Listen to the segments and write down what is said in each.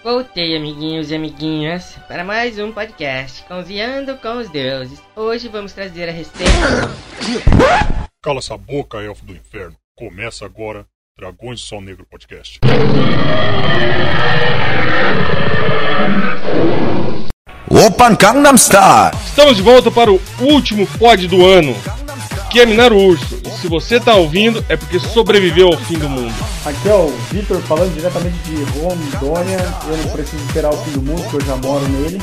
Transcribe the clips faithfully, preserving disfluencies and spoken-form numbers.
Voltei, amiguinhos e amiguinhas, para mais um podcast, Confiando com os Deuses. Hoje vamos trazer a receita... Cala essa boca, elfo do inferno. Começa agora, Dragões do Sol Negro Podcast. Open Gangnam Style. Estamos de volta para o último pod do ano, que é Minar o Urso. E se você tá ouvindo, é porque sobreviveu ao fim do mundo. Aqui é o Vitor falando diretamente de Rondônia. Eu não preciso esperar o fim do mundo, porque eu já moro nele.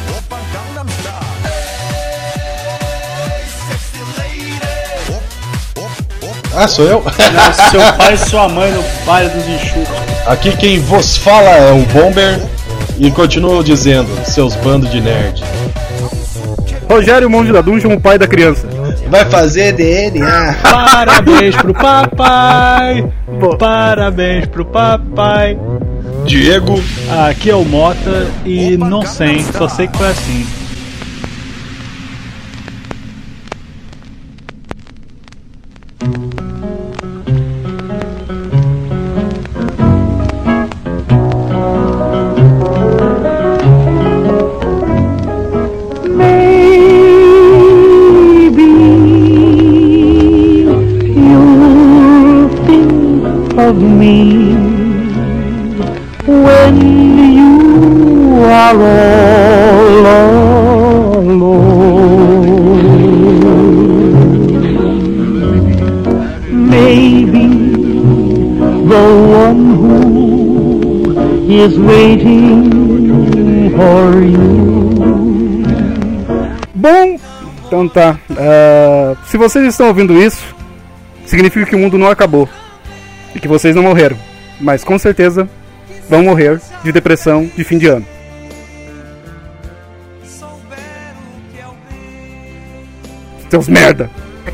Ah, sou eu? Não, seu pai e sua mãe no baile dos enxutos. Aqui quem vos fala é um Bomber e continuo dizendo, seus bandos de nerd. Rogério Monge da Dungeon, o pai da criança. Vai fazer D N A. Parabéns pro papai. Parabéns pro papai. Diego. Aqui é o Mota e não sei, só sei que foi assim. Of me when you are all alone. Maybe the one who is waiting for you. Bom, então tá. Uh, se vocês estão ouvindo isso, significa que o mundo não acabou. E que vocês não morreram, mas com certeza vão morrer de depressão de fim de ano. Seus merda!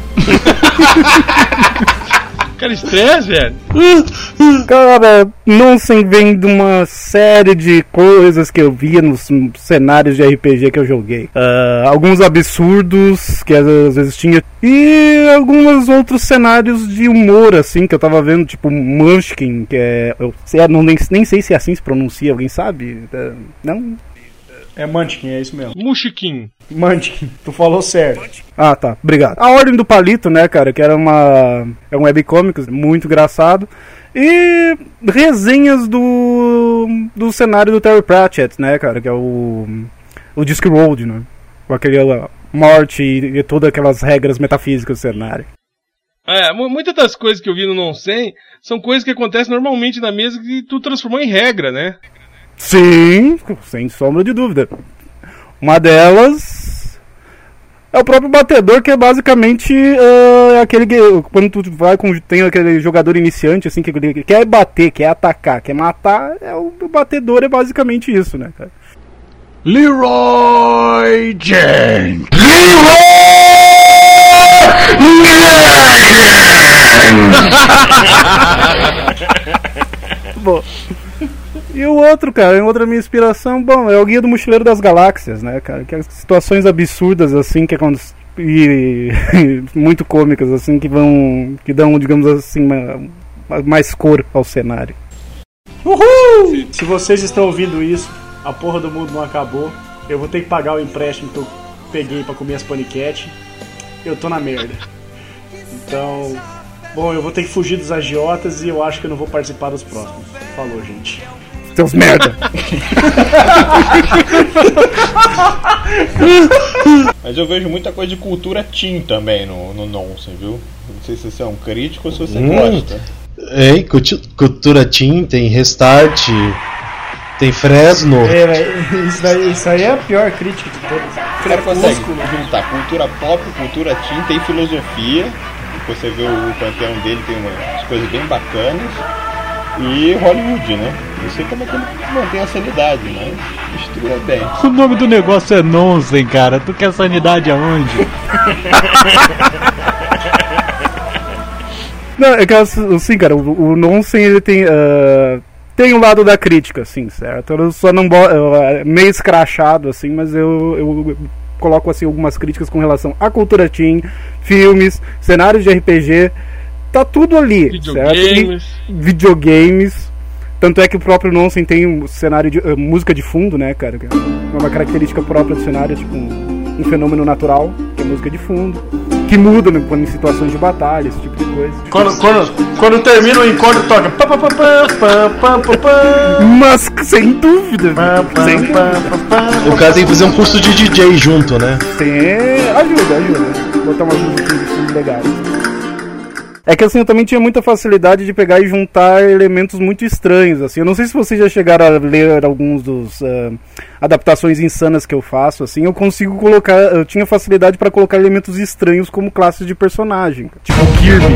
Cara, estresse, velho. Cara, não sei, vem de uma série de coisas que eu via nos cenários de R P G que eu joguei. Uh, alguns absurdos que às vezes tinha. E alguns outros cenários de humor, assim, que eu tava vendo, tipo Munchkin, que é... Eu não, nem, nem sei se é assim se pronuncia, alguém sabe? Uh, não... É Munchkin, é isso mesmo. Mushikin. Munchkin, tu falou certo. Ah, tá, obrigado. A Ordem do Palito, né, cara, que era uma... É um webcomic muito engraçado. E resenhas do... do cenário do Terry Pratchett, né, cara, que é o... O Discworld, né? Com aquele morte e, e todas aquelas regras metafísicas do cenário. É, muitas das coisas que eu vi no Não Sei são coisas que acontecem normalmente na mesa que tu transformou em regra, né? Sim, sem sombra de dúvida. Uma delas é o próprio batedor, que é basicamente uh, aquele que, quando tu vai com, tem aquele jogador iniciante assim, que quer bater, quer atacar, quer matar, é o, o batedor é basicamente isso, né, cara? Leroy Jenkins. Bom. E o outro, cara, outra minha inspiração, bom, é o Guia do Mochileiro das Galáxias, né, cara? Que é situações absurdas, assim, que acontecem, e muito cômicas, assim, que vão, que dão, digamos assim, uma, mais cor ao cenário. Uhul! Se vocês estão ouvindo isso, a porra do mundo não acabou, eu vou ter que pagar o empréstimo que eu peguei pra comer as paniquete, eu tô na merda. Então, bom, eu vou ter que fugir dos agiotas e eu acho que eu não vou participar dos próximos. Falou, gente. Seus merda! Mas eu vejo muita coisa de cultura teen também no, no Nonsense, viu? Não sei se você é um crítico ou se você hum. gosta. Ei, cultura teen, tem Restart, tem Fresno. É, isso, daí, isso aí é a pior crítica de todas. O cara consegue juntar cultura pop, cultura teen, tem filosofia. Você vê o panteão dele, tem umas coisas bem bacanas. E Hollywood, né? Não sei como é que ele mantém a sanidade, mas mistura bem. O nome do negócio é Nonsense, cara. Tu quer sanidade aonde? Não, é que assim, cara, o, o Nonsense, ele tem... Uh, tem um lado da crítica, assim, certo? Eu só não... Uh, meio escrachado, assim, mas eu... eu coloco assim algumas críticas com relação à cultura teen, filmes, cenários de R P G, tá tudo ali, videogames, certo? E videogames, Tanto é que o próprio Nonsen tem um cenário de uh, música de fundo, né, cara? É uma característica própria do cenário, tipo um, um fenômeno natural, que é música de fundo, que muda, né, quando em situações de batalha, esse tipo de coisa. Quando, quando, quando termina o encontro, toca. Pá, pá, pá, pá, pá, pá, pá, pá. Mas sem dúvida, Pá, pá, sem pá, dúvida. pá, pá. O cara tem que fazer um curso de D J junto, né? Tem, ajuda, ajuda. Botar umas músicas de fundo legais. É que assim, eu também tinha muita facilidade de pegar e juntar elementos muito estranhos, assim. Eu não sei se vocês já chegaram a ler alguns dos uh, adaptações insanas que eu faço, assim. Eu consigo colocar, eu tinha facilidade para colocar elementos estranhos como classes de personagem, tipo Kirby.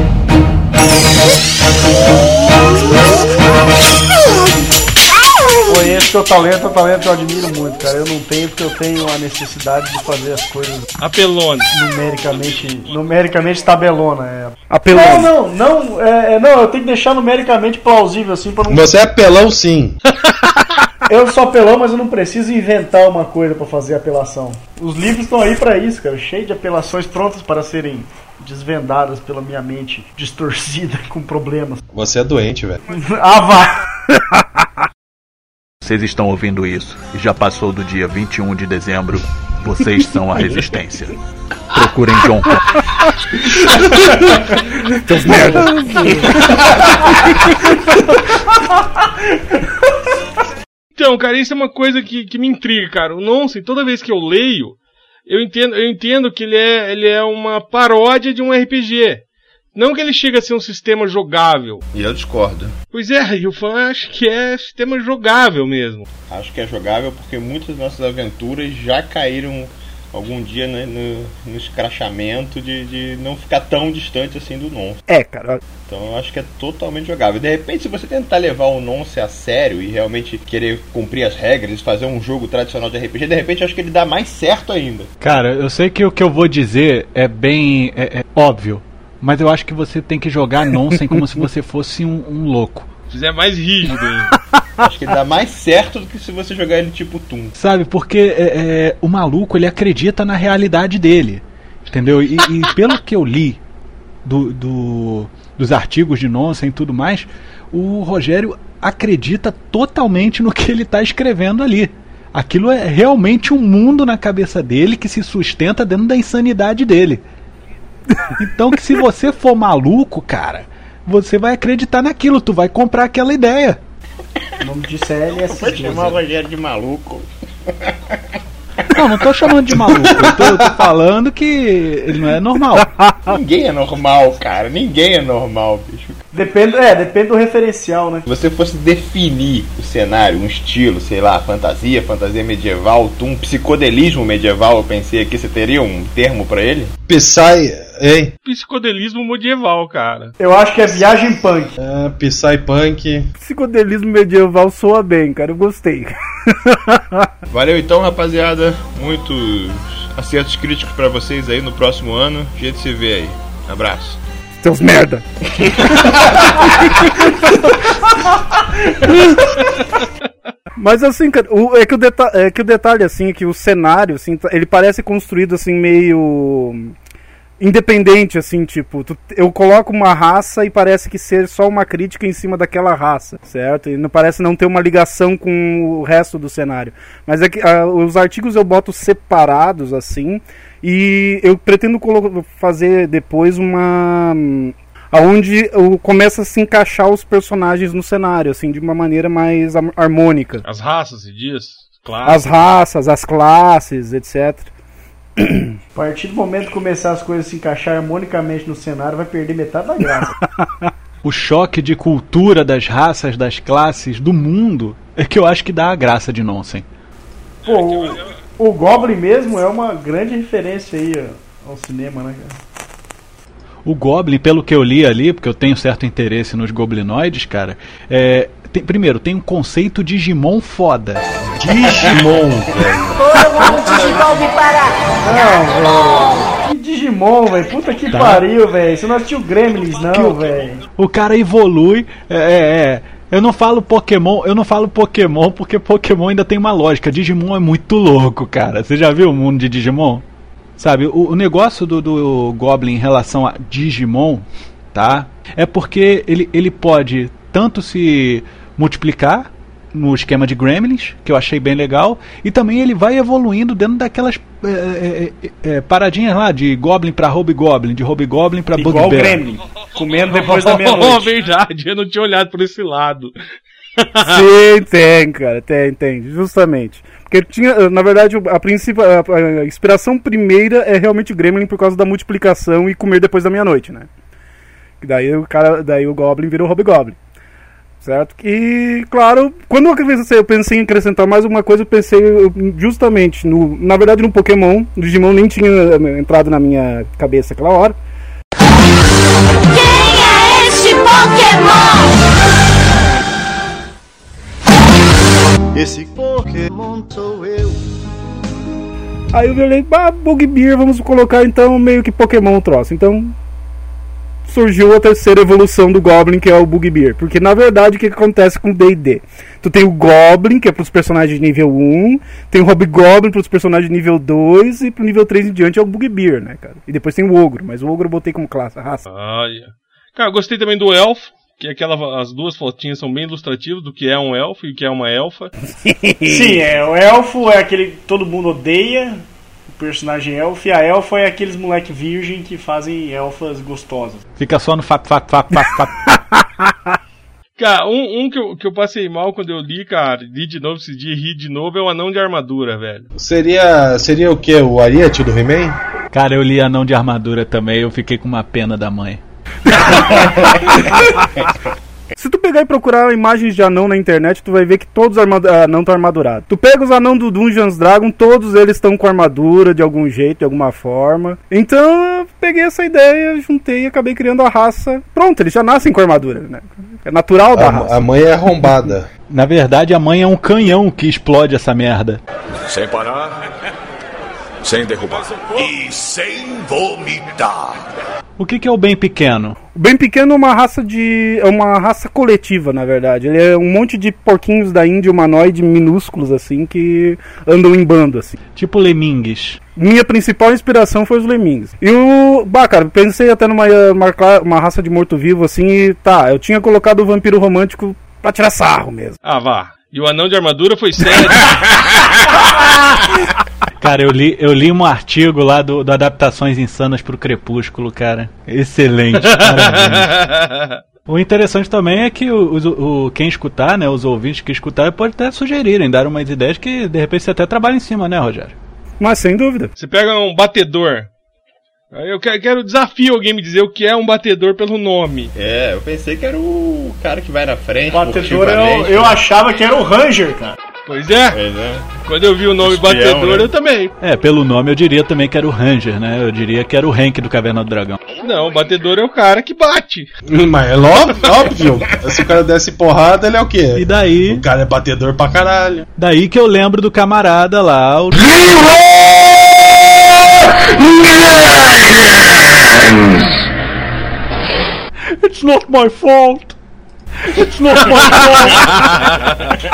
Conheço teu talento, teu talento eu admiro muito, cara. Eu não tenho porque eu tenho a necessidade de fazer as coisas Apelona. numericamente, numericamente tabelona. É. Apelão. Não, não, não, é, é, não, eu tenho que deixar numericamente plausível assim para não. Você é apelão, sim. Eu sou apelão, mas eu não preciso inventar uma coisa para fazer apelação. Os livros estão aí para isso, cara, cheio de apelações prontas para serem desvendadas pela minha mente distorcida com problemas. Você é doente, velho. Ah, vá! Vocês estão ouvindo isso e já passou do dia vinte e um de dezembro. Vocês são a resistência. Procurem John Connor. Seus merda. Então, cara, isso é uma coisa que, que me intriga, cara. O Nonsen, toda vez que eu leio, eu entendo, eu entendo que ele é, ele é uma paródia de um R P G. Não que ele chegue a ser um sistema jogável. E eu discordo. Pois é, eu acho que é sistema jogável mesmo. Acho que é jogável porque muitas das nossas aventuras já caíram algum dia no, no, no escrachamento de, de não ficar tão distante assim do Nonce. É, cara. Então eu acho que é totalmente jogável. De repente, se você tentar levar o Nonce a sério e realmente querer cumprir as regras e fazer um jogo tradicional de R P G, de repente eu acho que ele dá mais certo ainda. Cara, eu sei que o que eu vou dizer é bem é, é óbvio, mas eu acho que você tem que jogar Nonsen como se você fosse um, um louco. Se fizer mais rígido ainda. Acho que ele dá mais certo do que se você jogar ele tipo Toon. Sabe, porque é, é, o maluco, ele acredita na realidade dele, entendeu? E, e pelo que eu li do, do, dos artigos de Nonsen e tudo mais, o Rogério acredita totalmente no que ele está escrevendo ali. Aquilo é realmente um mundo na cabeça dele que se sustenta dentro da insanidade dele. Então que se você for maluco, cara, você vai acreditar naquilo, tu vai comprar aquela ideia. O nome disso é L S D. Vou chamar o Rogério de maluco. Não, não tô chamando de maluco, eu tô, eu tô falando que ele não é normal. Ninguém é normal, cara, ninguém é normal, bicho. Depende, é, depende do referencial, né? Se você fosse definir o cenário, um estilo, sei lá, fantasia, fantasia medieval, um psicodelismo medieval, eu pensei aqui, você teria um termo pra ele? Psy, hein? Psicodelismo medieval, cara. Eu acho que é viagem punk. Ah, Psy Punk. Psicodelismo medieval soa bem, cara, eu gostei. Valeu então, rapaziada. Muitos acertos críticos pra vocês aí no próximo ano. A gente se vê aí. Abraço. Seus merda. Mas assim, cara, o, é, que o deta- é que o detalhe, assim, é que o cenário, assim, ele parece construído, assim, meio independente, assim, tipo, tu, eu coloco uma raça e parece que ser só uma crítica em cima daquela raça, certo? E não parece não ter uma ligação com o resto do cenário. Mas é que a, os artigos eu boto separados, assim, e eu pretendo colo- fazer depois uma... aonde começa a se encaixar os personagens no cenário, assim, de uma maneira mais harmônica. As raças, se diz? Claro. As raças, as classes, etcétera. A partir do momento que começar as coisas a se encaixar harmonicamente no cenário, vai perder metade da graça. O choque de cultura das raças, das classes, do mundo, é que eu acho que dá a graça de Nonsen. Pô, o, o Goblin mesmo é uma grande referência aí ao cinema, né, cara? O Goblin, pelo que eu li ali, porque eu tenho certo interesse nos goblinoides, cara, é, tem, primeiro, tem um conceito Digimon foda. Digimon, velho. Não, velho. Que Digimon, velho. Puta que tá. pariu, velho. Você não assistiu Gremlins, não, velho. O cara evolui. É, é, é. Eu não falo Pokémon, eu não falo Pokémon porque Pokémon ainda tem uma lógica. Digimon é muito louco, cara. Você já viu o mundo de Digimon? Sabe, o, o negócio do, do Goblin em relação a Digimon, tá? É porque ele, ele pode tanto se multiplicar no esquema de Gremlins, que eu achei bem legal, e também ele vai evoluindo dentro daquelas é, é, é, paradinhas lá de Goblin pra Hobgoblin, de Hobgoblin pra Bugbear. Igual o Gremlin, comendo depois da meia-noite. Oh, verdade, eu não tinha olhado por esse lado. Sim, tem, cara, tem, tem, justamente. Porque tinha, na verdade, a, princípio, a, a inspiração primeira é realmente o Gremlin por causa da multiplicação e comer depois da meia-noite, né? Daí o cara, daí o Goblin virou Hobgoblin. Certo? E, claro, quando eu pensei em acrescentar mais uma coisa, eu pensei justamente, no, na verdade, no Pokémon. O Digimon nem tinha entrado na minha cabeça aquela hora. Quem é este Pokémon? Esse Pokémon sou eu. Aí eu falei, ah, Bugbear, vamos colocar então meio que Pokémon troço. Então surgiu a terceira evolução do Goblin, que é o Bugbear. Porque na verdade o que acontece com o D e D? Tu tem o Goblin, que é pros personagens de nível um, tem o Hobgoblin pros personagens de nível dois, e pro nível três em diante é o Bugbear, né, cara? E depois tem o Ogro, mas o Ogro eu botei como classe, raça. Ah, yeah. Cara, eu gostei também do Elfo, que é aquela, as duas fotinhas são bem ilustrativas do que é um elfo e o que é uma elfa. Sim, é, o elfo é aquele que todo mundo odeia, o personagem elfo, e a elfa é aqueles moleque virgem que fazem elfas gostosas. Fica só no fat, fat, fat, fat, fat. Cara, um, um que, eu, que eu passei mal quando eu li, cara, li de novo esse dia e ri de novo, é o Anão de Armadura, velho. Seria, seria o que? O Ariete do He-Man? Cara, eu li Anão de Armadura também, eu fiquei com uma pena da mãe. Se tu pegar e procurar imagens de anão na internet, tu vai ver que todos os anão estão armadurados. Tu pega os anão do Dungeons Dragon, todos eles estão com armadura de algum jeito, de alguma forma. Então eu peguei essa ideia, juntei e acabei criando a raça. Pronto, eles já nascem com armadura, né? É natural da a, raça. A mãe é arrombada. Na verdade, a mãe é um canhão que explode essa merda. Sem parar, sem derrubar e sem vomitar. O que, que é o bem pequeno? O bem pequeno é uma raça de. é uma raça coletiva, na verdade. Ele é um monte de porquinhos da Índia humanoide minúsculos, assim, que andam em bando, assim. Tipo Lemingues. Minha principal inspiração foi os Lemingues. E o. Bah, cara, pensei até numa uma, uma raça de morto-vivo, assim, e tá, eu tinha colocado o vampiro romântico pra tirar sarro mesmo. Ah, vá. E o Anão de Armadura foi sério. Cara, eu li, eu li um artigo lá do, do Adaptações Insanas pro Crepúsculo, cara. Excelente, parabéns. O interessante também é que o, o, o, quem escutar, né, os ouvintes que escutarem, pode até sugerirem, dar umas ideias que de repente você até trabalha em cima, né, Rogério? Mas sem dúvida. Você pega um batedor. Eu quero, quero desafio alguém me dizer o que é um batedor pelo nome. É, eu pensei que era o cara que vai na frente. Batedor eu, eu achava que era o Ranger, cara. Pois é. Pois é. Quando eu vi o nome Espião, batedor, né? Eu também. É, pelo nome eu diria também que era o Ranger, né? Eu diria que era o Hank do Caverna do Dragão. Não, o batedor é o cara que bate. Mas é óbvio, óbvio. Se o cara desse porrada, ele é o quê? E daí? O cara é batedor pra caralho. Daí que eu lembro do camarada lá, o... It's not my fault. It's not my fault.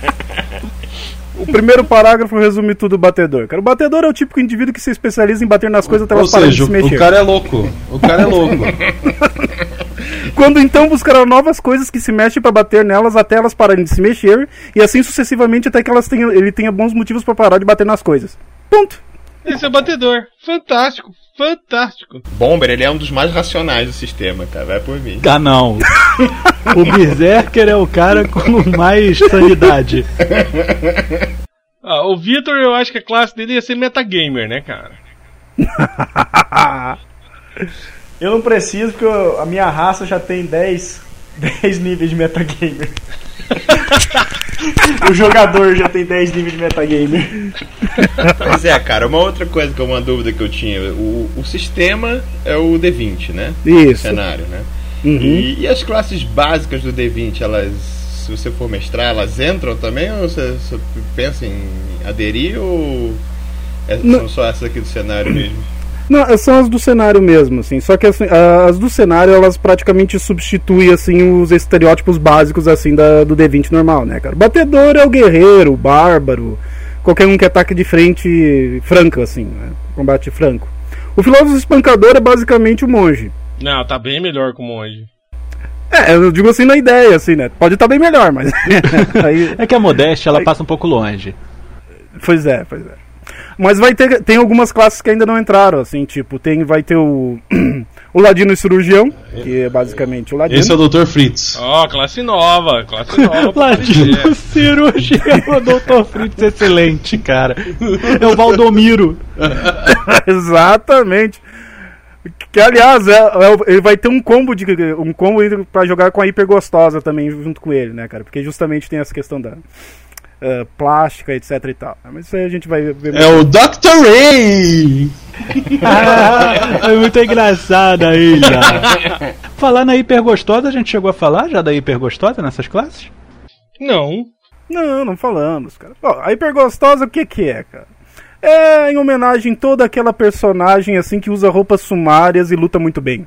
O primeiro parágrafo resume tudo o batedor. Cara, o batedor é o típico indivíduo que se especializa em bater nas coisas até elas pararem de se mexer. O cara é louco. O cara é louco. Quando então buscará novas coisas que se mexem para bater nelas até elas pararem de se mexer, e assim sucessivamente até que elas tenham, ele tenha bons motivos para parar de bater nas coisas. Ponto. Esse é o batedor. Fantástico. Fantástico. Bomber, ele é um dos mais racionais do sistema, cara. Vai por mim. Ah, não. O Berserker é o cara com mais sanidade. Ah, o Victor, eu acho que a classe dele ia ser metagamer, né, cara? Eu não preciso, porque eu, a minha raça já tem dez níveis de metagamer. O jogador já tem dez níveis de metagamer. Pois é, cara, uma outra coisa que é uma dúvida que eu tinha, o, o sistema é o D vinte, né? Isso. O cenário, né? Uhum. E, e as classes básicas do D vinte, elas, se você for mestrar, elas entram também, ou você, você pensa em aderir, ou é, são só essas aqui do cenário mesmo? Não, são as do cenário mesmo, assim. Só que assim, as do cenário, elas praticamente substituem, assim, os estereótipos básicos, assim, da, do D vinte normal, né, cara? O batedor é o guerreiro, o bárbaro, qualquer um que ataque de frente franca, assim, né? Combate franco. O filósofo espancador é basicamente o monge. Não, tá bem melhor que o monge. É, eu digo assim na ideia, assim, né? Pode estar bem melhor, mas... aí... É que a modéstia, ela aí... passa um pouco longe. Pois é, pois é. Mas vai ter, tem algumas classes que ainda não entraram, assim, tipo, tem, vai ter o, o Ladino e Cirurgião, que é basicamente o Ladino. Esse é o doutor Fritz. Ó, oh, classe nova, classe nova. Ladino Cirurgião, o doutor Fritz, excelente, cara. É o Valdomiro. Exatamente. Que, aliás, é, é, ele vai ter um combo, de, um combo pra jogar com a Hiper Gostosa também, junto com ele, né, cara? Porque justamente tem essa questão da... Uh, plástica, etc e tal. Mas isso aí a gente vai ver. É o doutor Ray! ah, é muito engraçado aí já. Falar na Hiper Gostosa, a gente chegou a falar já da Hiper Gostosa nessas classes? Não. Não, não falamos, cara. Bom, a Hiper Gostosa, o que que é, cara? É em homenagem a toda aquela personagem assim que usa roupas sumárias e luta muito bem.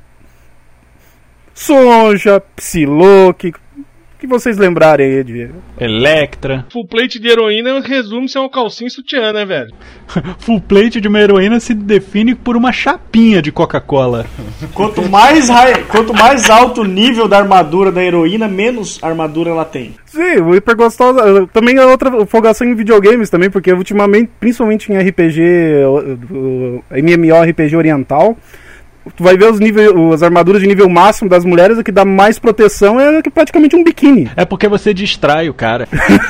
Sonja, Psylocke, que vocês lembrarem aí de... Electra. Full plate de heroína resume-se a um calcinho sutiã, né, velho? Full plate de uma heroína se define por uma chapinha de Coca-Cola. Quanto mais, high, quanto mais alto o nível da armadura da heroína, menos armadura ela tem. Sim, o Hiper Gostosa também é outra folgação em videogames também, porque ultimamente, principalmente em R P G, M M O R P G oriental, tu vai ver os níveis, as armaduras de nível máximo das mulheres, o que dá mais proteção é praticamente um biquíni. É porque você distrai o cara.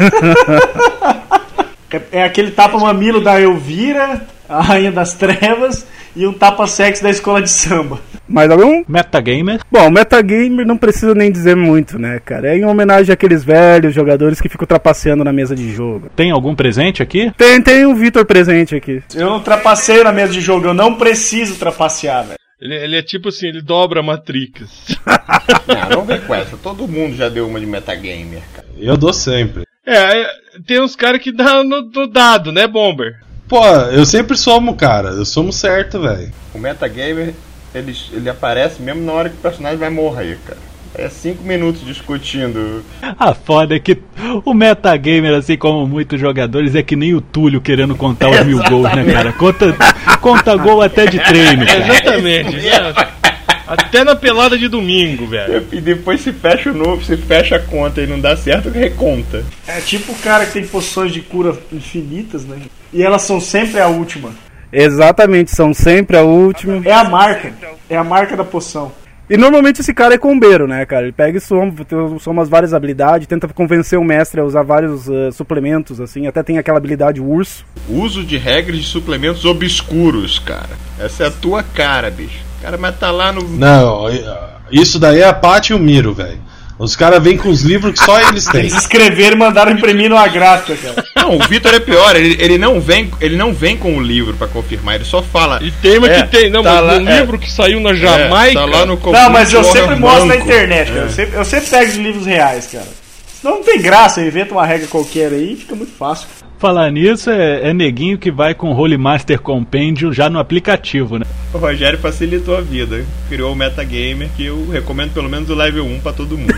é, é aquele tapa-mamilo da Elvira, a Rainha das Trevas, e um tapa-sexo da escola de samba. Mais algum? Metagamer? Bom, Metagamer não precisa nem dizer muito, né, cara? É em homenagem àqueles velhos jogadores que ficam trapaceando na mesa de jogo. Tem algum presente aqui? Tem, tem o Vitor presente aqui. Eu não trapaceio na mesa de jogo, eu não preciso trapacear, velho. Ele, ele é tipo assim, ele dobra a Matrix. Não, não vem com essa. Todo mundo já deu uma de metagamer, cara. Eu dou sempre. É, tem uns caras que dá no, no dado, né, Bomber? Pô, eu sempre somo, cara. Eu somo certo, velho. O metagamer, ele, ele aparece mesmo na hora que o personagem vai morrer, cara. É cinco minutos discutindo. A foda é que o metagamer, assim como muitos jogadores, é que nem o Túlio querendo contar os mil gols, né, cara? Conta, conta gol até de treino, cara. Exatamente. Até na pelada de domingo, velho. E depois se fecha o novo, se fecha a conta e não dá certo, reconta. É tipo o cara que tem poções de cura infinitas, né? E elas são sempre a última. Exatamente, são sempre a última. É a marca. É a marca da poção. E normalmente esse cara é combeiro, né, cara? Ele pega e soma, soma as várias habilidades, tenta convencer o mestre a usar vários uh, suplementos, assim. Até tem aquela habilidade urso. Uso de regras de suplementos obscuros, cara. Essa é a tua cara, bicho. O cara vai estar lá no... Não, isso daí é a Paty e o Miro, velho. Os caras vêm com os livros que só eles têm. Eles escreveram e mandaram imprimir numa grata, cara. Não, o Vitor é pior, ele, ele, não vem, ele não vem com o livro pra confirmar, ele só fala. E tem, mas é, que tem, não, tá mas lá, o é, livro que saiu na Jamaica. É, tá lá no não, mas eu sempre mostro na internet, cara. É. Eu, sempre, eu sempre pego os livros reais, cara. Senão não tem graça, eu invento uma regra qualquer aí e fica muito fácil. Falar nisso, é, é neguinho que vai com o Holy Master Compendium já no aplicativo, né? O Rogério facilitou a vida. Criou o Metagamer, que eu recomendo pelo menos o level um pra todo mundo.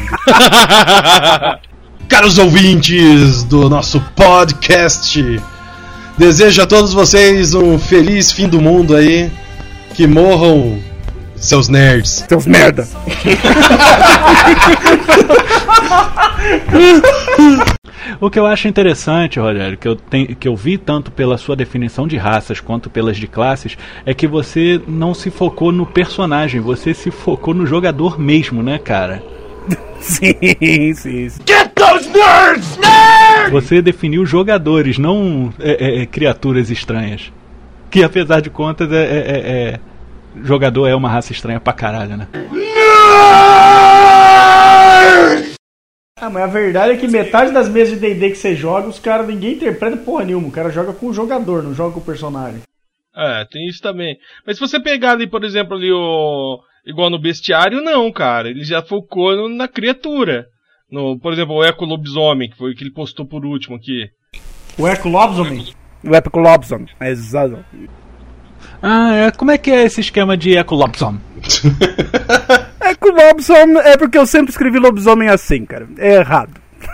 Caros ouvintes do nosso podcast, desejo a todos vocês um feliz fim do mundo aí. Que morram seus nerds. Seus merda. O que eu acho interessante, Rogério, que eu, tenho, que eu vi tanto pela sua definição de raças quanto pelas de classes, é que você não se focou no personagem, você se focou no jogador mesmo, né, cara? Sim, sim, sim. Get those nerds! Nerds! Você definiu jogadores, não é, é, criaturas estranhas. Que apesar de contas, é, é, é, é, jogador é uma raça estranha pra caralho, né? Ah, mas a verdade é que metade das mesas de D e D que você joga, os caras, ninguém interpreta porra nenhuma. O cara joga com o jogador, não joga com o personagem. É, tem isso também. Mas se você pegar ali, por exemplo, ali o... igual no bestiário, não, cara. Ele já focou no, na criatura. No, por exemplo, o Eco Lobisomem, que foi o que ele postou por último aqui. O Eco Lobisomem? O Eco Lobisomem, é exato. Ah, é, como é que é esse esquema de Eco Lobisomem? Eco Lobisomem é porque eu sempre escrevi lobisomem assim, cara. É errado.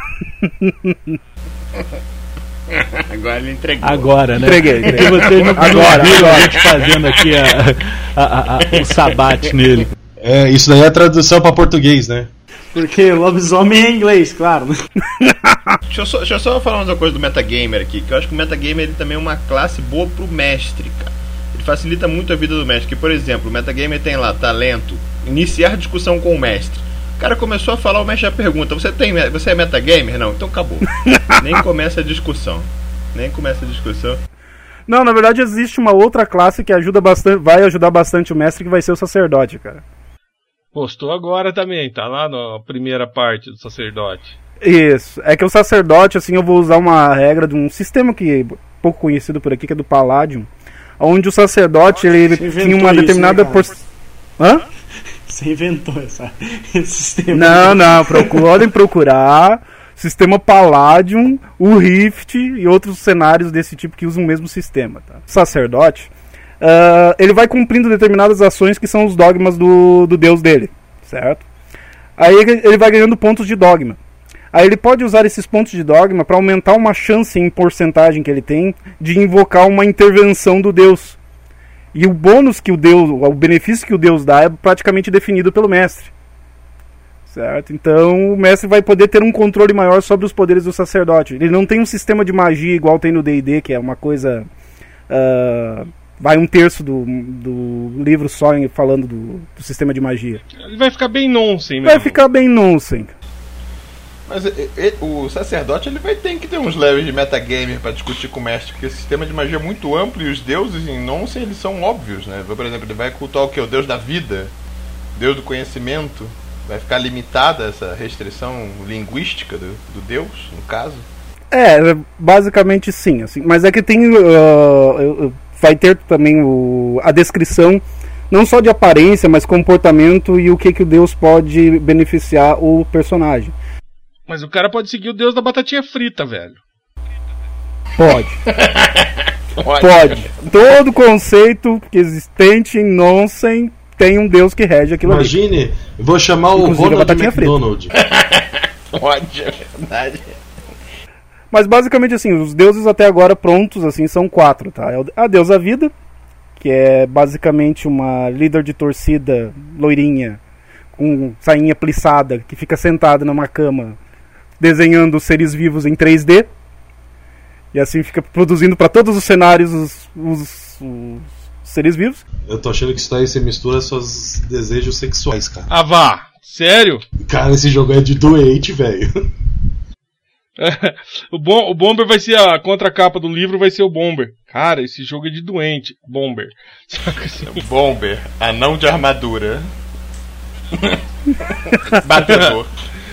Agora ele entregou. Agora, né? Entreguei. entreguei. Porque vocês não agora, viram agora. A gente fazendo aqui a, a, a, a, o sabate nele. É, isso daí é a tradução pra português, né? Porque lobisomem é em inglês, claro. Deixa eu, só, deixa eu só falar uma coisa do metagamer aqui, que eu acho que o metagamer ele também é uma classe boa pro mestre, cara. Ele facilita muito a vida do mestre, que, por exemplo, o metagamer tem lá, talento, iniciar discussão com o mestre. O cara começou a falar, o mestre já pergunta, você, tem, você é metagamer? Não, então acabou. Nem começa a discussão. Nem começa a discussão. Não, na verdade existe uma outra classe que ajuda bastante, vai ajudar bastante o mestre, que vai ser o sacerdote, cara. Postou agora também, tá lá na primeira parte do sacerdote. Isso, é que o sacerdote, assim, eu vou usar uma regra de um sistema que é pouco conhecido por aqui, que é do Palladium, onde o sacerdote, ele tinha uma determinada porção... Hã? Você inventou essa, esse sistema. Não, não, podem procurar sistema Palladium, o Rift e outros cenários desse tipo que usam o mesmo sistema, tá? O sacerdote... Uh, ele vai cumprindo determinadas ações que são os dogmas do, do deus dele, certo? Aí ele vai ganhando pontos de dogma. Aí ele pode usar esses pontos de dogma para aumentar uma chance em porcentagem que ele tem de invocar uma intervenção do deus. E o bônus que o deus, o benefício que o deus dá é praticamente definido pelo mestre, certo? Então o mestre vai poder ter um controle maior sobre os poderes do sacerdote. Ele não tem um sistema de magia igual tem no D e D, que é uma coisa... Uh, vai um terço do, do livro só falando do, do sistema de magia. Ele vai ficar bem nonsense mesmo. Vai ficar bem nonsense. Mas e, e, o sacerdote ele vai ter que ter uns levels de metagamer para discutir com o mestre, porque o sistema de magia é muito amplo e os deuses em nonsense eles são óbvios, né? Por exemplo, ele vai cultuar o que? O deus da vida, deus do conhecimento. Vai ficar limitada essa restrição linguística do, do deus, no caso? É, basicamente sim, assim, mas é que tem... Uh, vai ter também o, a descrição, não só de aparência, mas comportamento e o que, que o deus pode beneficiar o personagem. Mas o cara pode seguir o deus da batatinha frita, velho. Pode. Pode. Todo conceito existente em Nonsen tem um deus que rege aquilo. Imagine, ali. eu vou chamar Inclusive, o Ronald McDonald. Pode, é verdade. Mas basicamente assim, os deuses até agora prontos assim são quatro, tá? É a deusa vida, que é basicamente uma líder de torcida loirinha, com sainha plissada, que fica sentada numa cama desenhando seres vivos em três D. E assim fica produzindo para todos os cenários os, os, os seres vivos. Eu tô achando que isso aí você mistura seus desejos sexuais, cara. Ah, vá! Sério? Cara, esse jogo é de doente, velho. o, bom, o Bomber vai ser a contracapa do livro, vai ser o Bomber. Cara, esse jogo é de doente. Bomber. Assim... Bomber, anão de armadura. Batedor.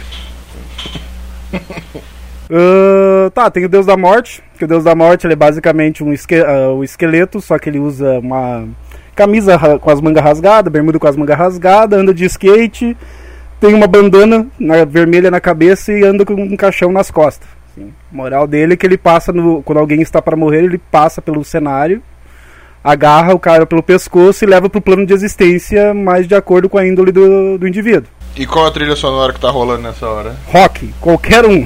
uh, tá, tem o Deus da Morte. Que o Deus da Morte ele é basicamente um esque- uh, o esqueleto, só que ele usa uma camisa ra- com as mangas rasgadas, bermuda com as mangas rasgadas, anda de skate. Tem uma bandana na, vermelha na cabeça e anda com um caixão nas costas. Assim, a moral dele é que ele passa, no, quando alguém está para morrer, ele passa pelo cenário, agarra o cara pelo pescoço e leva para o plano de existência mais de acordo com a índole do, do indivíduo. E qual a trilha sonora que tá rolando nessa hora? Rock, qualquer um.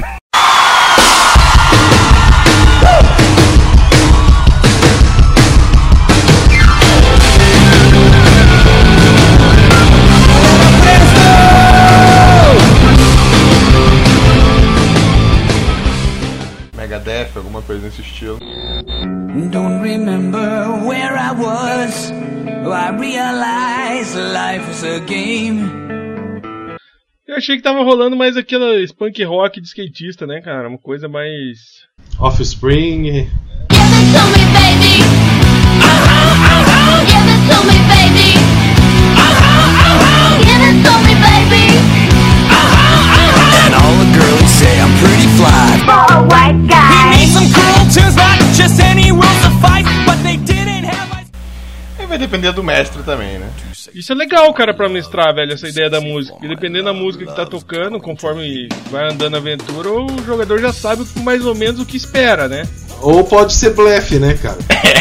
Megadeth, alguma coisa nesse estilo. Don't remember where I was. I realized life was a game. Eu achei que tava rolando mais aquela punk rock de skatista, né, cara? Uma coisa mais... Offspring. Give it to me, baby. Uh-huh, uh-huh. Give it to me, baby. Uh-huh, uh-huh. Give it to me, baby. Uh-huh, uh-huh. And all the girls say I'm pretty fly. For a white guy. He made some cool tunes, not just any rules to fight, but they didn't have... É, vai depender do mestre também, né? Isso é legal, cara, pra mestrar, velho, essa ideia da música. E dependendo da música que tá tocando, conforme vai andando a aventura, o jogador já sabe mais ou menos o que espera, né? Ou pode ser blefe, né, cara?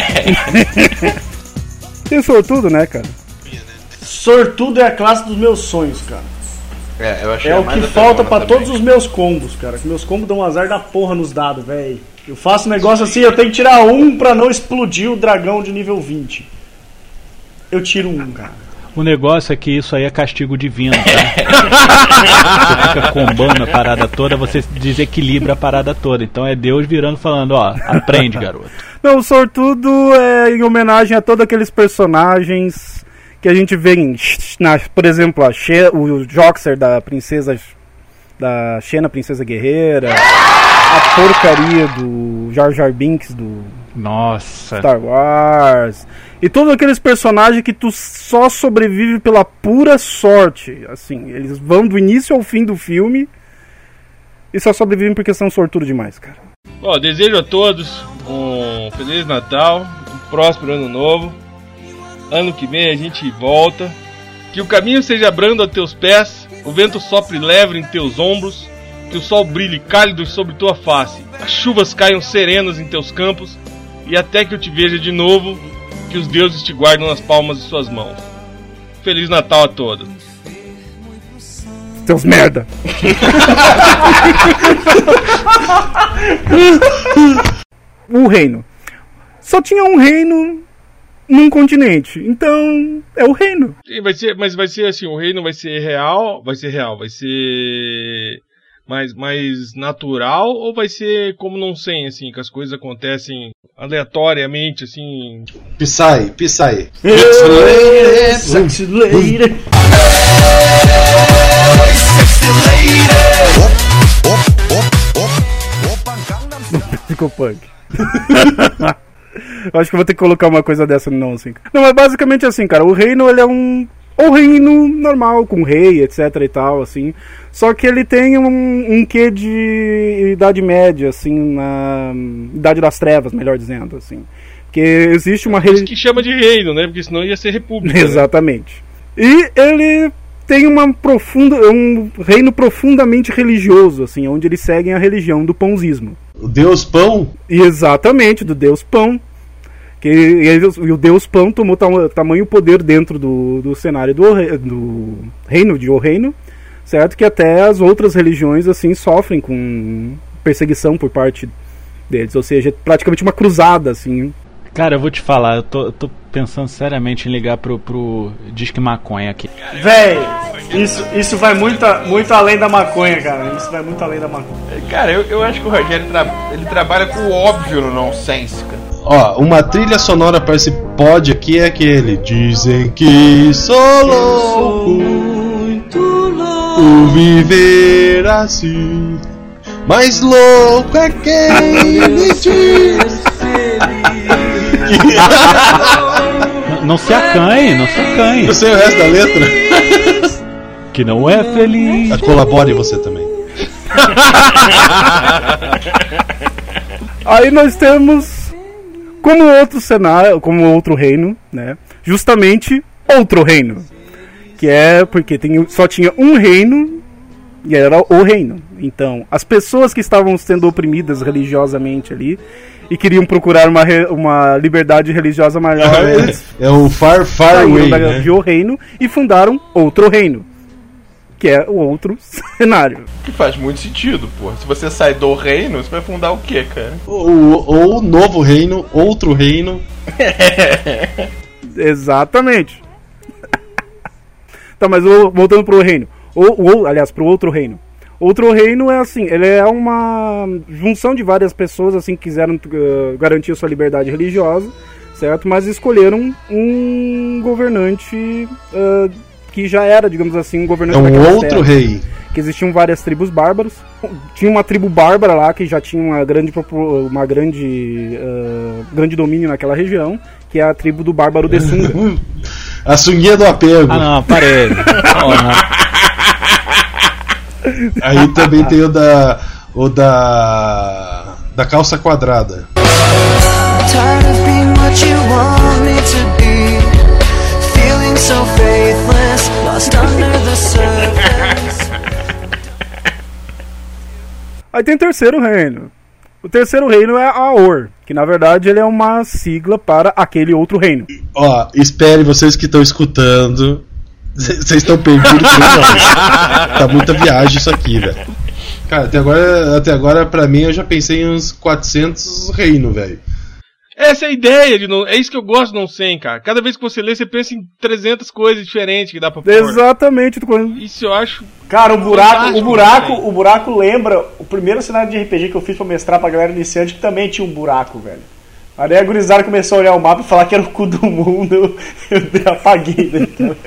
Tem sortudo, né, cara? Sortudo é a classe dos meus sonhos, cara. É, eu achei é o que falta pra também. Todos os meus combos, cara. Que meus combos dão um azar da porra nos dados, velho. Eu faço um negócio assim, eu tenho que tirar um pra não explodir o dragão de nível vinte. Eu tiro um, cara. O negócio é que isso aí é castigo divino, tá? Você fica combando a parada toda, você desequilibra a parada toda. Então é Deus virando falando, ó, aprende, garoto. Não, o Sortudo é em homenagem a todos aqueles personagens que a gente vê em, na, por exemplo, a She, o Joxer da princesa, da Xena, princesa guerreira, a porcaria do Jar Jar Binks do Nossa. Star Wars, e todos aqueles personagens que tu só sobrevive pela pura sorte, assim, eles vão do início ao fim do filme e só sobrevivem porque são sortudos demais, cara. Ó, desejo a todos um Feliz Natal, um próspero Ano Novo. Ano que vem a gente volta. Que o caminho seja brando a teus pés, o vento sopre leve em teus ombros, que o sol brilhe cálido sobre tua face, as chuvas caiam serenas em teus campos, e até que eu te veja de novo, que os deuses te guardam nas palmas de suas mãos. Feliz Natal a todos. Seus merda. O reino. Só tinha um reino num continente. Então, é o reino. Sim, vai ser, mas vai ser assim, o reino vai ser real, vai ser real, vai ser mais, mais natural, ou vai ser como não sei, assim, que as coisas acontecem aleatoriamente, assim. Psy, Psy. Sexy lady. Psicopunk. Eu acho que eu vou ter que colocar uma coisa dessa no não, assim. Não, mas basicamente assim, cara, o reino, ele é um... O reino normal, com rei, etc e tal, assim. Só que ele tem um, um quê de Idade Média, assim, na... Idade das Trevas, melhor dizendo, assim. Porque existe uma... Reli... que chama de reino, né? Porque senão ia ser república. Exatamente. Né? E ele tem uma profunda... um reino profundamente religioso, assim, onde eles seguem a religião do pãozismo. O Deus Pão? Exatamente, do Deus Pão. Que, e, e o Deus Pão tomou tam, tamanho poder dentro do, do cenário do, do reino de O Reino, certo? Que até as outras religiões assim sofrem com perseguição por parte deles. Ou seja, é praticamente uma cruzada, assim. Cara, eu vou te falar, eu tô, eu tô pensando seriamente em ligar pro, pro Disque Maconha aqui. Véi, isso, isso vai muito, muito além da maconha, cara. Isso vai muito além da maconha. Cara, eu, eu acho que o Rogério tra ele trabalha com o óbvio no nonsense, cara. Ó, uma trilha sonora para esse pod aqui é aquele. Dizem que sou louco, muito louco, por viver assim. Mais louco é quem me diz. Não, não se acanhe, não se acanhe. Eu sei o resto da letra. Que não é feliz. Colabore você também. Aí nós temos, como outro cenário, como outro reino, né? Justamente outro reino. Que é porque tem, só tinha um reino e era o reino. Então, as pessoas que estavam sendo oprimidas religiosamente ali e queriam procurar uma, re, uma liberdade religiosa maior, é, eles é o Far Far Away, da, né? de O Reino e fundaram outro reino, que é o outro cenário. Que faz muito sentido, pô. Se você sai do reino, você vai fundar o quê, cara? Ou o novo reino, outro reino. Exatamente. Tá, mas o, voltando pro reino. O, o, aliás, pro outro reino. Outro reino é assim, ele é uma junção de várias pessoas assim que quiseram uh, garantir a sua liberdade religiosa, certo? Mas escolheram um governante uh, que já era, digamos assim, um governante. É um daquela outro terra, rei. Que existiam várias tribos bárbaras. Tinha uma tribo bárbara lá que já tinha uma grande, uma grande, uh, grande domínio naquela região, que é a tribo do Bárbaro de Sunga. A sunguinha do apego. Ah não, parei. Aí também tem o da. O da. Da calça quadrada. Aí tem o terceiro reino. O terceiro reino é Aor, que na verdade ele é uma sigla para aquele outro reino. Ó, espere vocês que estão escutando. Vocês estão perdidos por nós. Tá muita viagem isso aqui, velho. Cara, até agora, até agora, pra mim, eu já pensei em uns quatrocentos reinos, velho. Essa é a ideia de não... É isso que eu gosto do Nonsen, cara. Cada vez que você lê, você pensa em trezentas coisas diferentes que dá pra pôr. Exatamente. Isso eu acho... Cara, o buraco, o buraco, o buraco lembra o primeiro cenário de R P G que eu fiz pra mestrar pra galera iniciante, que também tinha um buraco, velho. Aí a gurizada começou a olhar o mapa e falar que era o cu do mundo, eu, eu apaguei, né?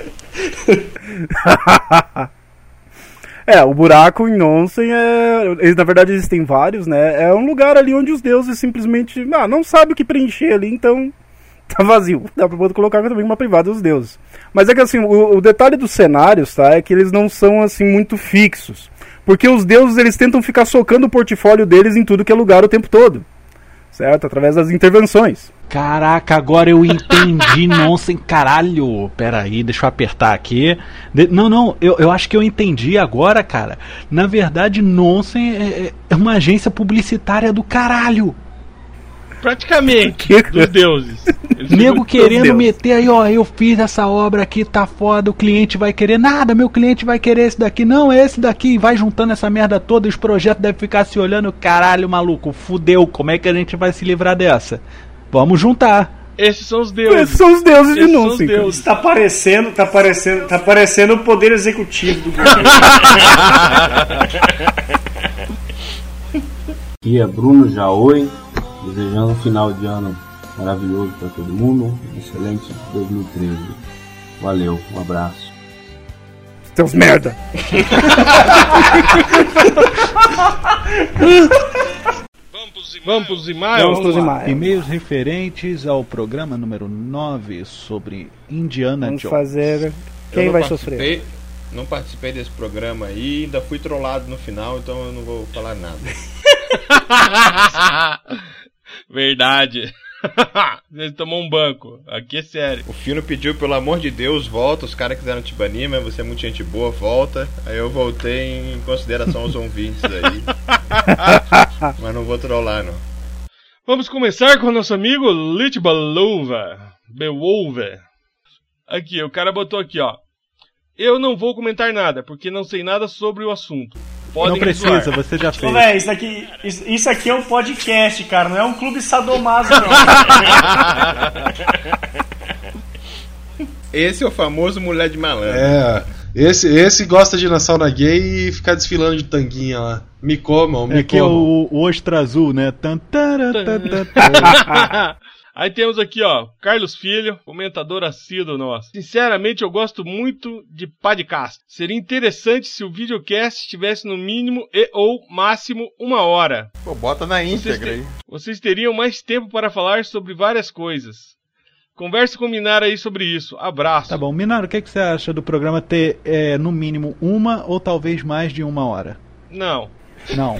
É, o buraco em Nonsen é... Eles, na verdade, existem vários, né? É um lugar ali onde os deuses simplesmente... Ah, não sabem o que preencher ali, então... Tá vazio. Dá pra colocar também uma privada dos deuses. Mas é que, assim, o, o detalhe dos cenários, tá? É que eles não são, assim, muito fixos. Porque os deuses, eles tentam ficar socando o portfólio deles em tudo que é lugar o tempo todo. Certo? Através das intervenções. Caraca, agora eu entendi, Nonsen, caralho. Pera aí, deixa eu apertar aqui. De... Não, não, eu, eu acho que eu entendi agora, cara. Na verdade, Nonsen é, é uma agência publicitária do caralho. Praticamente, dos deuses. Eles Nego querendo meter aí, ó, eu fiz essa obra aqui, tá foda, o cliente vai querer nada, meu cliente vai querer esse daqui, não, é esse daqui, e vai juntando essa merda toda, e os projetos devem ficar se olhando, caralho, maluco, fudeu, como é que a gente vai se livrar dessa? Vamos juntar. Esses são os deuses. Esses são os deuses de Nonsen. Isso tá parecendo, tá parecendo, tá parecendo o poder executivo do governo. Aqui é Bruno Jaoi, desejando um final de ano maravilhoso para todo mundo, um excelente dois mil e treze. Valeu, um abraço. Seus merda! Vamos pros e-mails? Vamos pros e-mails. E-mails referentes ao programa número nove sobre Indiana Vamos Jones. fazer... Quem vai sofrer? Não participei desse programa aí, ainda fui trollado no final, então eu não vou falar nada. Verdade. Ele tomou um banco. Aqui é sério. O Fino pediu, pelo amor de Deus, volta. Os caras quiseram te banir, mas você é muito gente boa, volta. Aí eu voltei em consideração aos ouvintes aí. Mas não vou trollar, não. Vamos começar com o nosso amigo Lit Beluva. Beluva. Aqui, o cara botou aqui, ó. Eu não vou comentar nada, porque não sei nada sobre o assunto. Podem não precisa, zoar. Você já fez. Ô, véio, isso, aqui, isso, isso aqui é um podcast, cara, não é um clube sadomaso, não. Esse é o famoso mulher de malandro. É, esse, esse gosta de ir na sauna gay e ficar desfilando de tanguinha lá. Me comam, me é que é o, o ostra azul, né? Aí temos aqui, ó, Carlos Filho, comentador assíduo nosso. Sinceramente, eu gosto muito de podcast. Seria interessante se o videocast tivesse no mínimo e ou máximo uma hora. Pô, bota na íntegra aí. Vocês teriam mais tempo para falar sobre várias coisas. Converse com o Minaro aí sobre isso. Abraço. Tá bom. Minaro, o que, que você acha do programa ter é, no mínimo uma ou talvez mais de uma hora? Não. Não.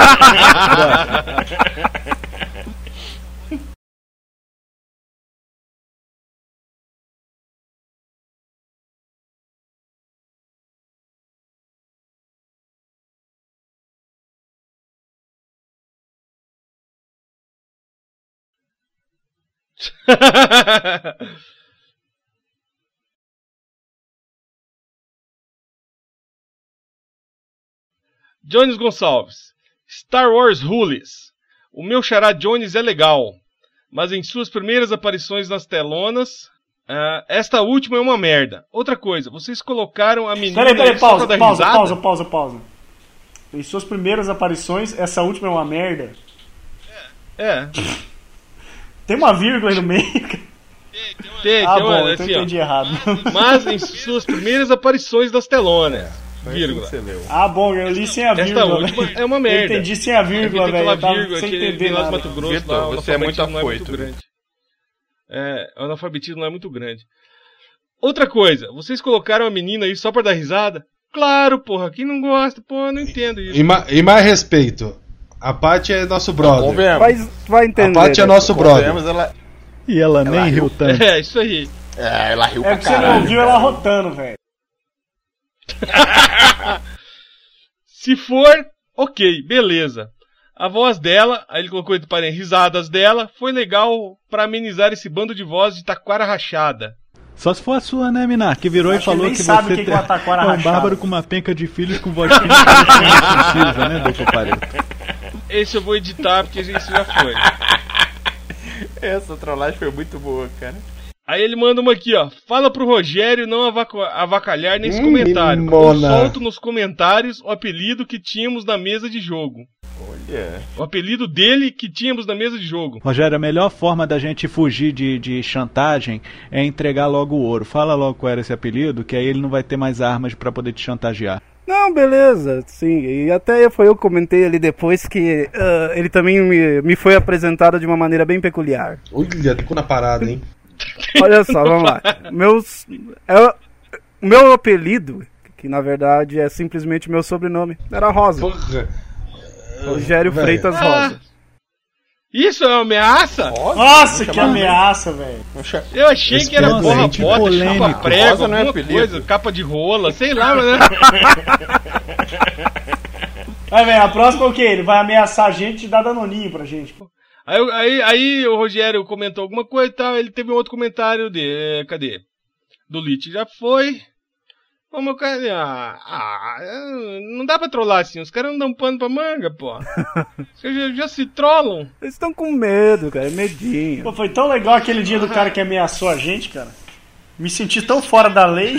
Jones Gonçalves. Star Wars Rules. O meu xará Jones é legal, mas em suas primeiras aparições nas telonas, uh, esta última é uma merda. Outra coisa, vocês colocaram a menina... Peraí, peraí, pausa, pausa, pausa, pausa, pausa. Em suas primeiras aparições, essa última é uma merda? É. É. Tem uma vírgula aí no meio. Tem, ah, tem uma, bom, assim, então eu entendi ó, errado. Mas em suas primeiras aparições das telonas, vírgula. Ah, bom, eu li sem a vírgula. Esta última é uma merda. Eu entendi sem a vírgula, velho. Eu tava vírgula, sem que entender lá nada. Mato Grosso, Vitor, lá, o você é muito analfabetismo não afoito. É, muito grande. É, o analfabetismo não é muito grande. Outra coisa, vocês colocaram a menina aí só pra dar risada? Claro, porra, quem não gosta, porra, não entendo isso. E, ma e mais respeito, a Paty é nosso brother. Vai, vai entender. A Paty é nosso brother. Ela... E ela, ela nem riu riu tanto. É, isso aí. É, ela riu É pra que você caralho. não ouviu ela rotando, velho. Se for, ok, beleza. A voz dela, aí ele colocou entre parênteses, risadas dela, foi legal pra amenizar esse bando de voz de taquara rachada. Só se for a sua, né, Minar? Que virou Acho e falou que, que, sabe você que tem... que é uma taquara é um rachada. bárbaro com uma penca de filhos com voz fina e né, doutor Pareto? Esse eu vou editar porque isso já foi. Essa trollagem foi muito boa, cara. Aí ele manda uma aqui, ó. Fala pro Rogério não avaca- avacalhar nesse Hum, comentário. Eu mimona. solto nos comentários o apelido que tínhamos na mesa de jogo. Olha. O apelido dele que tínhamos na mesa de jogo. Rogério, a melhor forma da gente fugir de, de chantagem é entregar logo o ouro. Fala logo qual era esse apelido, que aí ele não vai ter mais armas pra poder te chantagear. Não, beleza, sim. E até foi eu que comentei ali depois que uh, ele também me, me foi apresentado de uma maneira bem peculiar. Olha, ficou na parada, hein? Olha só, vamos lá. Meus, é, o meu apelido, que na verdade é simplesmente meu sobrenome, era Rosa. Porra. Rogério Velho. Freitas Ah. Rosa. Isso é uma ameaça? Nossa, que ameaça, velho. Eu achei que era Responsa, porra gente, bota, polêmico. chapa prego, Rosa não é alguma apelido. coisa, capa de rola, sei lá, mas né? Vai, velho, a próxima é o quê? Ele vai ameaçar a gente e dar danoninho pra gente. Aí, eu- aí, aí o Rogério comentou alguma coisa e tal, ele teve um outro comentário de. Cadê? Do Lit. Já foi. Ô meu cara. Ah, ah, não dá pra trollar assim, os caras não dão pano pra manga, pô. Os caras já, já se trollam. Eles estão com medo, cara, medinho. Pô, foi tão legal aquele dia do cara que ameaçou a gente, cara. Me senti tão fora da lei.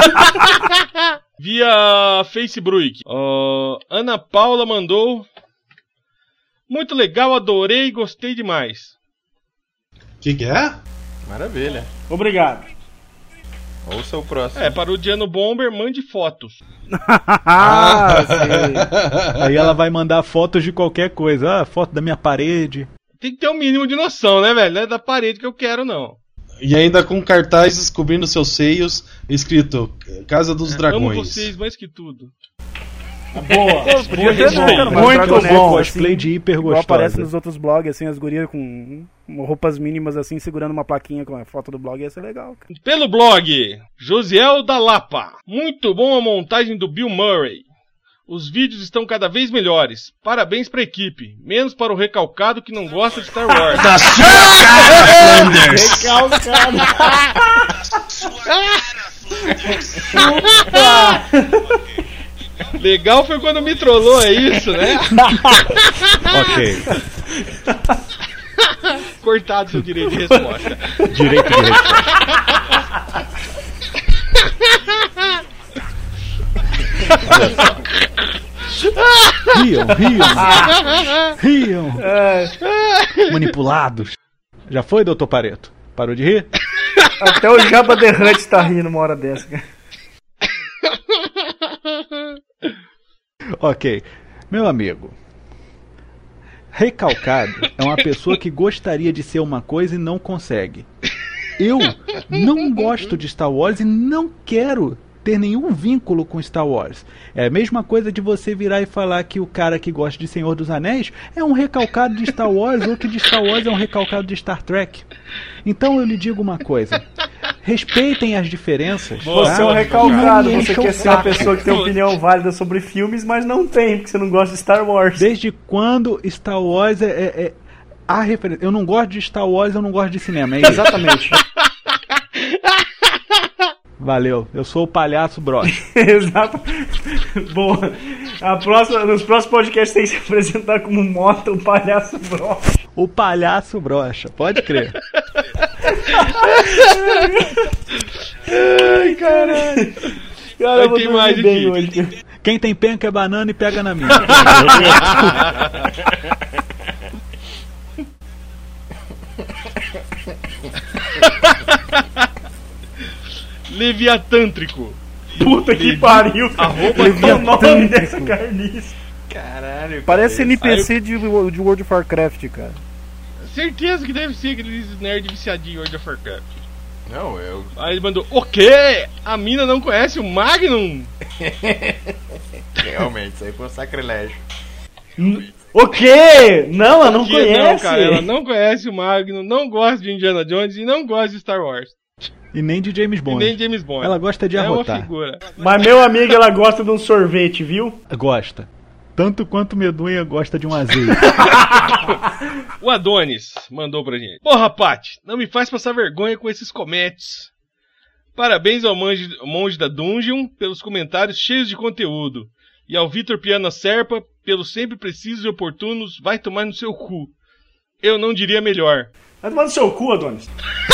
Via Facebook. Ó, Ana Paula mandou. Muito legal, adorei, gostei demais. O que, que é? Maravilha. Obrigado. Ouça o próximo. É, parodiando Bomber, mande fotos. Ah, sim. Aí ela vai mandar fotos de qualquer coisa. Ah, foto da minha parede. Tem que ter um mínimo de noção, né, velho? Não é da parede que eu quero, não. E ainda com cartazes cobrindo seus seios, escrito Casa dos Amo Dragões. vocês mais que tudo. Boa. Podia ter, né, cara, mas Muito Dragon bom. Ball, Cosplay de hiper igual aparece gostosa. nos outros blogs, assim, as gurias com roupas mínimas, assim, segurando uma plaquinha com a foto do blog, ia ser legal, cara. Pelo blog, Josiel da Lapa. Muito bom a montagem do Bill Murray. Os vídeos estão cada vez melhores. Parabéns pra equipe. Menos para o recalcado que não gosta de Star Wars. Da sua cara, Flanders! Recalcado. Legal foi quando me trollou, é isso, né? Ok. Cortado seu direito de resposta. Direito de resposta. Riam, riam. Riam. Manipulados. Já foi, doutor Pareto? Parou de rir? Até o Jabba The Hutt tá rindo uma hora dessa, cara. Ok. Meu amigo. Recalcado é uma pessoa que gostaria de ser uma coisa e não consegue. Eu não gosto de Star Wars e não quero ter nenhum vínculo com Star Wars. É a mesma coisa de você virar e falar que o cara que gosta de Senhor dos Anéis é um recalcado de Star Wars ou que de Star Wars é um recalcado de Star Trek. Então eu lhe digo uma coisa. Respeitem as diferenças. Você tá? é um E recalcado, não me você encham quer o ser uma saco. pessoa que tem opinião válida sobre filmes, mas não tem, porque você não gosta de Star Wars. Desde quando Star Wars é, é, é a referência? Eu não gosto de Star Wars, eu não gosto de cinema. É isso. Exatamente. Valeu, eu sou o palhaço brocha. Exato. Bom, a próxima, nos próximos podcasts tem que se apresentar como Mota, o palhaço brocha. O palhaço brocha, pode crer. Ai, caralho. Cara, eu vou tem dormir mais bem aqui. hoje. Quem tem penca é banana e pega na minha. Leviatântrico. Puta que pariu. Arroba O nome dessa carniça. Caralho. Parece cara. N P C de, de World of Warcraft, cara. Certeza que deve ser aqueles nerd viciadinho em World of Warcraft. Não, eu. Aí ele mandou, o quê? A mina não conhece o Magnum? Realmente, isso aí foi um sacrilégio. O quê? Não, ela não Que conhece. Não, cara, ela não conhece o Magnum, não gosta de Indiana Jones e não gosta de Star Wars. E nem de James E Bond. nem James Bond. Ela gosta de é uma arrotar. figura. Mas meu amigo, ela gosta de um sorvete, viu? Gosta. Tanto quanto Medunha gosta de um azeite. O Adonis mandou pra gente. Porra, Paty, não me faz passar vergonha com esses cometes. Parabéns ao monge, monge da Dungeon pelos comentários cheios de conteúdo. E ao Vitor Piana Serpa pelos sempre precisos e oportunos vai tomar no seu cu. Eu não diria melhor. Vai tomar no seu cu, Adonis.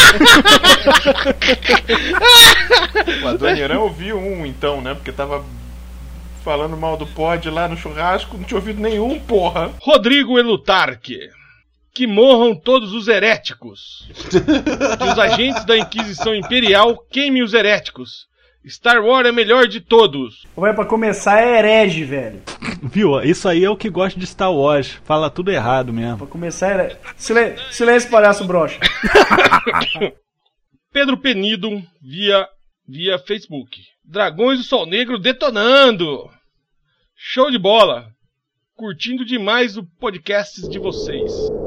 O Adoniran ouviu um então, né? Porque tava falando mal do pod lá no churrasco, não tinha ouvido nenhum, porra. Rodrigo Elutarque. Que morram todos os heréticos. Que os agentes da Inquisição Imperial queimem os heréticos. Star Wars é melhor de todos. Vai pra começar é herege, velho. Viu? Isso aí é o que gosta de Star Wars. Fala tudo errado mesmo. Pra começar é... Silen... Silêncio, palhaço broxa. Pedro Penido via, via Facebook. Dragões do Sol Negro detonando. Show de bola. Curtindo demais o podcast de vocês.